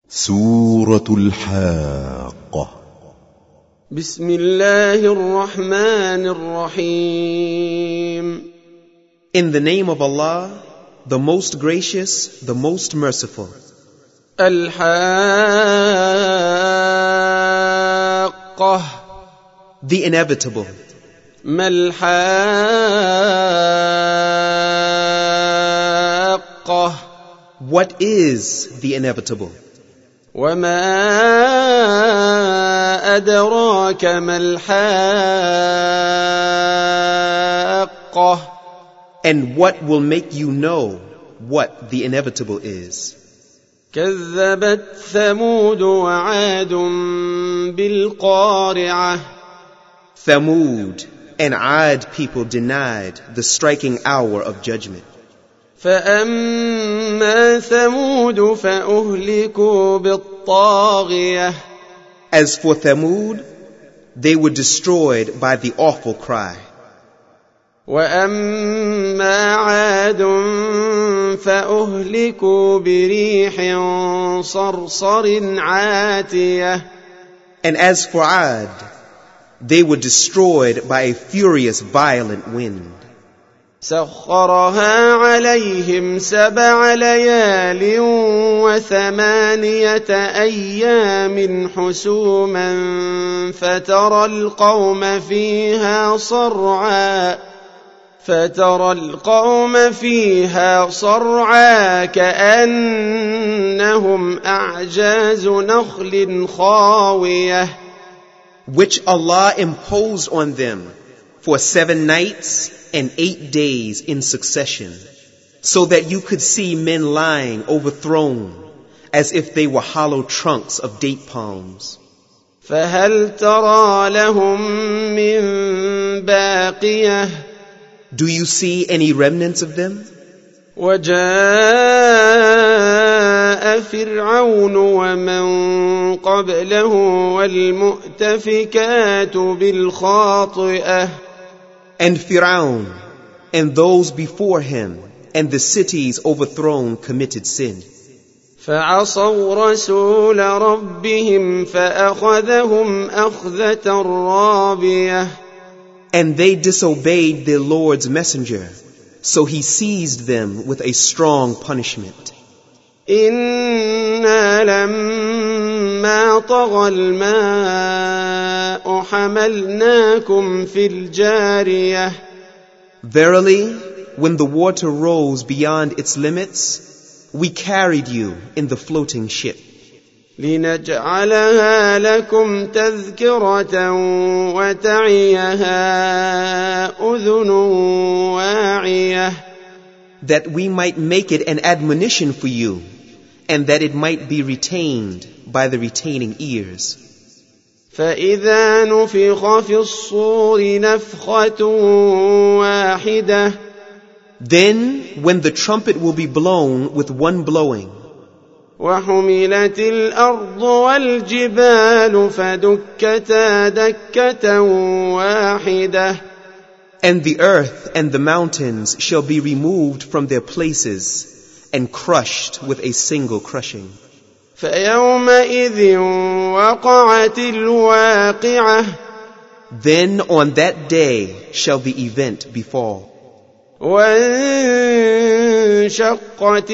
سورة الحاقة. بسم الله الرحمن الرحيم. In the name of Allah, the most gracious, the most merciful. الحاقة. The inevitable. ما الحاقة. What is the inevitable? وما أدراك ما الحاقة. And what will make you know what the inevitable is? كذبت ثمود وعاد بالقارعة. Thamud and Ad people denied the striking hour of judgment. فأما ثمود فأهلكوا بالطاغية. As for Thamud, they were destroyed by the awful cry. وأما عاد فأهلكوا بريح صرصر عاتية. And as for Ad, they were destroyed by a furious, violent wind. سخرها عليهم 7 ليال و8 أيام حسوما فترى القوم فيها صرعى كأنهم أعجاز نخل خاوية. Which Allah imposed on them for 7 nights and 8 days in succession, so that you could see men lying overthrown as if they were hollow trunks of date palms. فهل ترى لهم من باقية. Do you see any remnants of them? وجاء فرعون ومن قبله والمؤتفكات بالخاطئة. And Fir'aun and those before him and the cities overthrown committed sin. فعصوا رسول ربهم فأخذهم أخذة رابية. And they disobeyed their Lord's messenger, so he seized them with a strong punishment. إنا لما طغى الماء حملناكم في الجارية. Verily, when the water rose beyond its limits, we carried you in the floating ship. لنجعلها لكم تذكرة وتعيها أذن واعية. That we might make it an admonition for you, and that it might be retained by the retaining ears. فإذا نفخ في الصور نفخة واحدة. Then, when the trumpet will be blown with one blowing, وحملت الأرض والجبال فدكتا دكة واحدة. and the earth and the mountains shall be removed from their places and crushed with a single crushing. فيومئذ وقعت الواقعة. Then on that day shall the event befall. وانشقت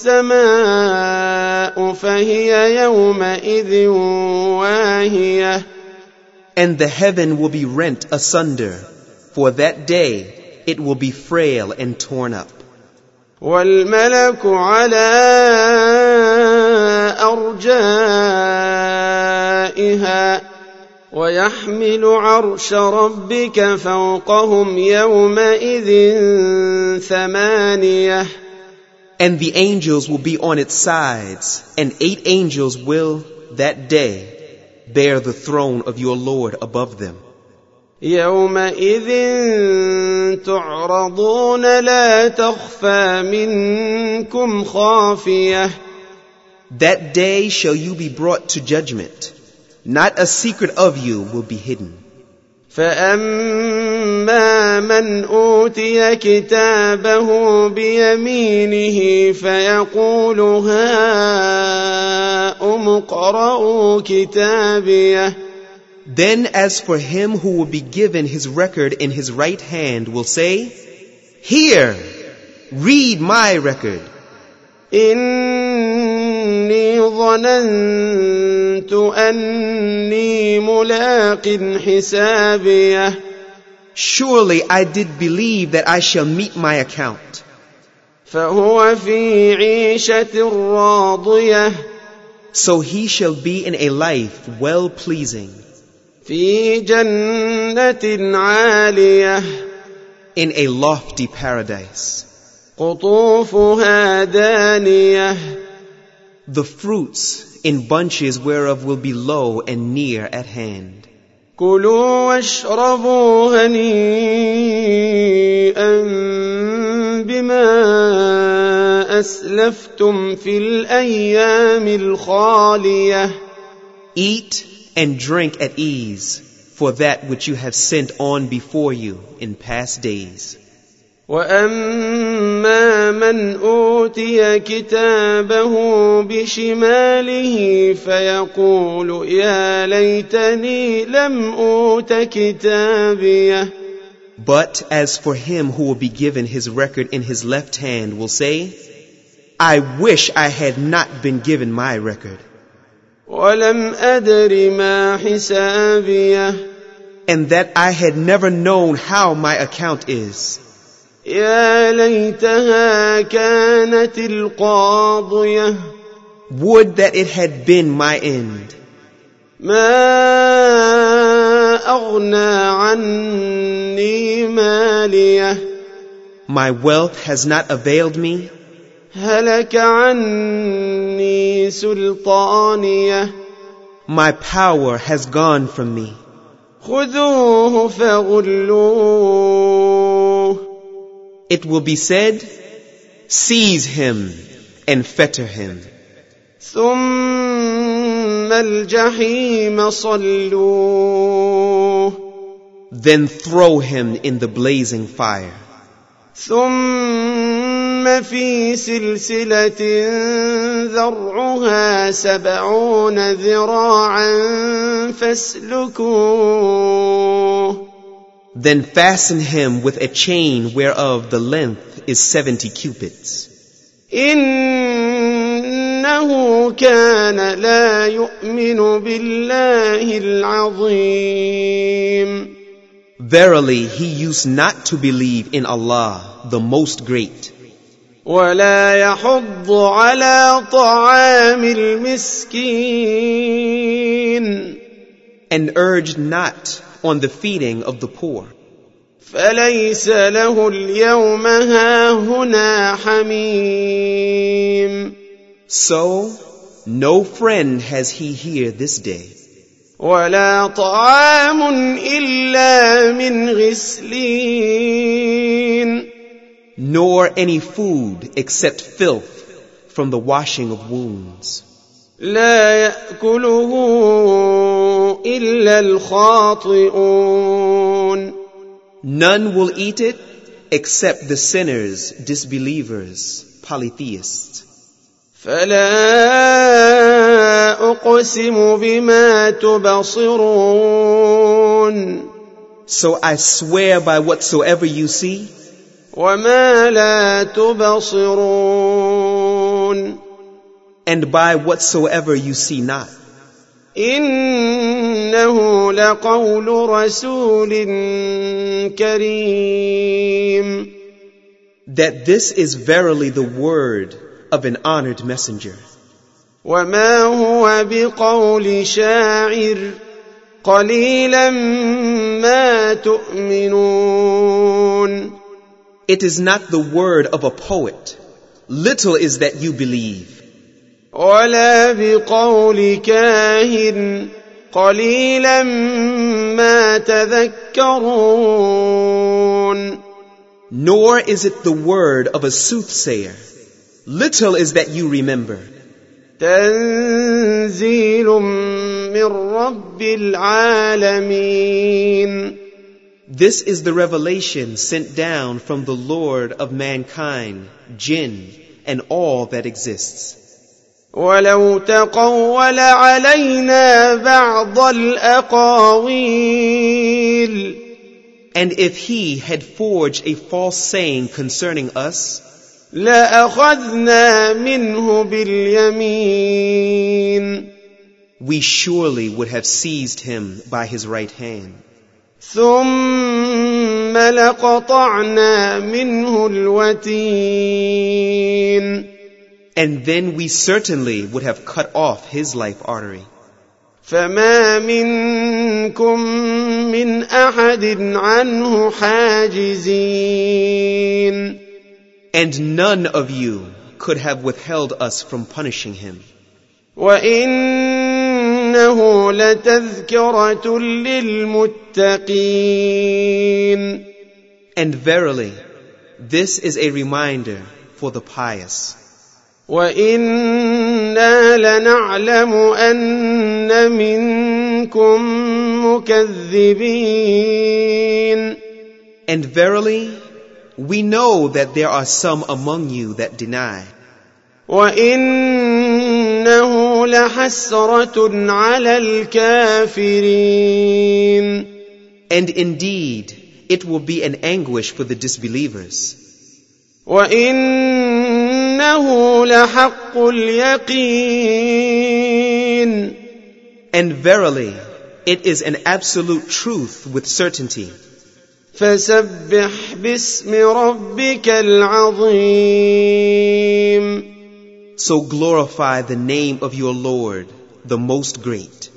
السماء فهي يومئذ واهية. And the heaven will be rent asunder. For that day it will be frail and torn up. والملك على أرجائها ويحمل عرش ربك فوقهم يومئذ 8. And the angels will be on its sides, and 8 angels will that day bear the throne of your Lord above them. يومئذ تعرضون لا تخفى منكم خافية. That day shall you be brought to judgment. Not a secret of you will be hidden. فأما من أوتي كتابه بيمينه فيقول هاؤم لكم اقرءوا كتابيه. Then as for him who will be given his record in his right hand will say, Here, read my record. إني ظننت أني ملاق حسابيه. Surely I did believe that I shall meet my account. فهو في عيشة راضية. So he shall be in a life well-pleasing. في جنة عالية. In a lofty paradise. قطوفها دانية. The fruits in bunches whereof will be low and near at hand. كلوا واشربوا هنيئا بما أسلفتم في الأيام الخالية. Eat and drink at ease for that which you have sent on before you in past days. وأما من أوتي كتابه بشماله فيقول يا ليتني لم أوت كتابيه. But as for him who will be given his record in his left hand will say, I wish I had not been given my record. ولم أدر ما حسابيه. And that I had never known how my account is. يا ليتها كانت القاضية. Would that it had been my end. ما أغنى عني ماليه. My wealth has not availed me. هلك عني سلطانيه. My power has gone from me. خذوه فغلوه. It will be said, Seize him and fetter him. ثم الجحيم صلوه. Then throw him in the blazing fire. ثم في سلسلة ذرعها 70 ذراعا فاسلكوه. Then fasten him with a chain whereof the length is 70 cubits. إنه كان لا يؤمن بالله العظيم. Verily, he used not to believe in Allah, the Most Great. ولا يحض على طعام المسكين. And urged not on the feeding of the poor. فليس له اليوم هاهنا حميم. So, no friend has he here this day. ولا طعام إلا من غسلين. Nor any food except filth from the washing of wounds. لا يأكله إلا الخاطئون. None will eat it except the sinners, disbelievers, polytheists. فلا أقسم بما تبصرون. So I swear by whatsoever you see. وما لا تبصرون. And by whatsoever you see not. إنه لقول رسول كريم. That this is verily the word of an honored messenger. وما هو بقول شاعر قليلا ما تؤمنون. It is not the word of a poet. Little is that you believe. ولا بقول كاهن قليلا ما تذكرون. Nor is it the word of a soothsayer. Little is that you remember. تنزيل من رب العالمين. This is the revelation sent down from the Lord of mankind, jinn, and all that exists. ولو تقول علينا بعض الأقاويل And if he had forged a false saying concerning us, لأخذنا منه باليمين we surely would have seized him by his right hand. ثم لقطعنا منه الوتين And then we certainly would have cut off his life artery. فما منكم من أحد عنه حاجزين And none of you could have withheld us from punishing him. وإنه لتذكرة للمتقين And verily, this is a reminder for the pious. وإنا لنعلم أن منكم مكذبين And verily, we know that there are some among you that deny. وإنه لحسرة على الكافرين And indeed, it will be an anguish for the disbelievers. وإنه لحق اليقين And verily, it is an absolute truth with certainty. فسبح باسم ربك العظيم So glorify the name of your Lord, the Most Great.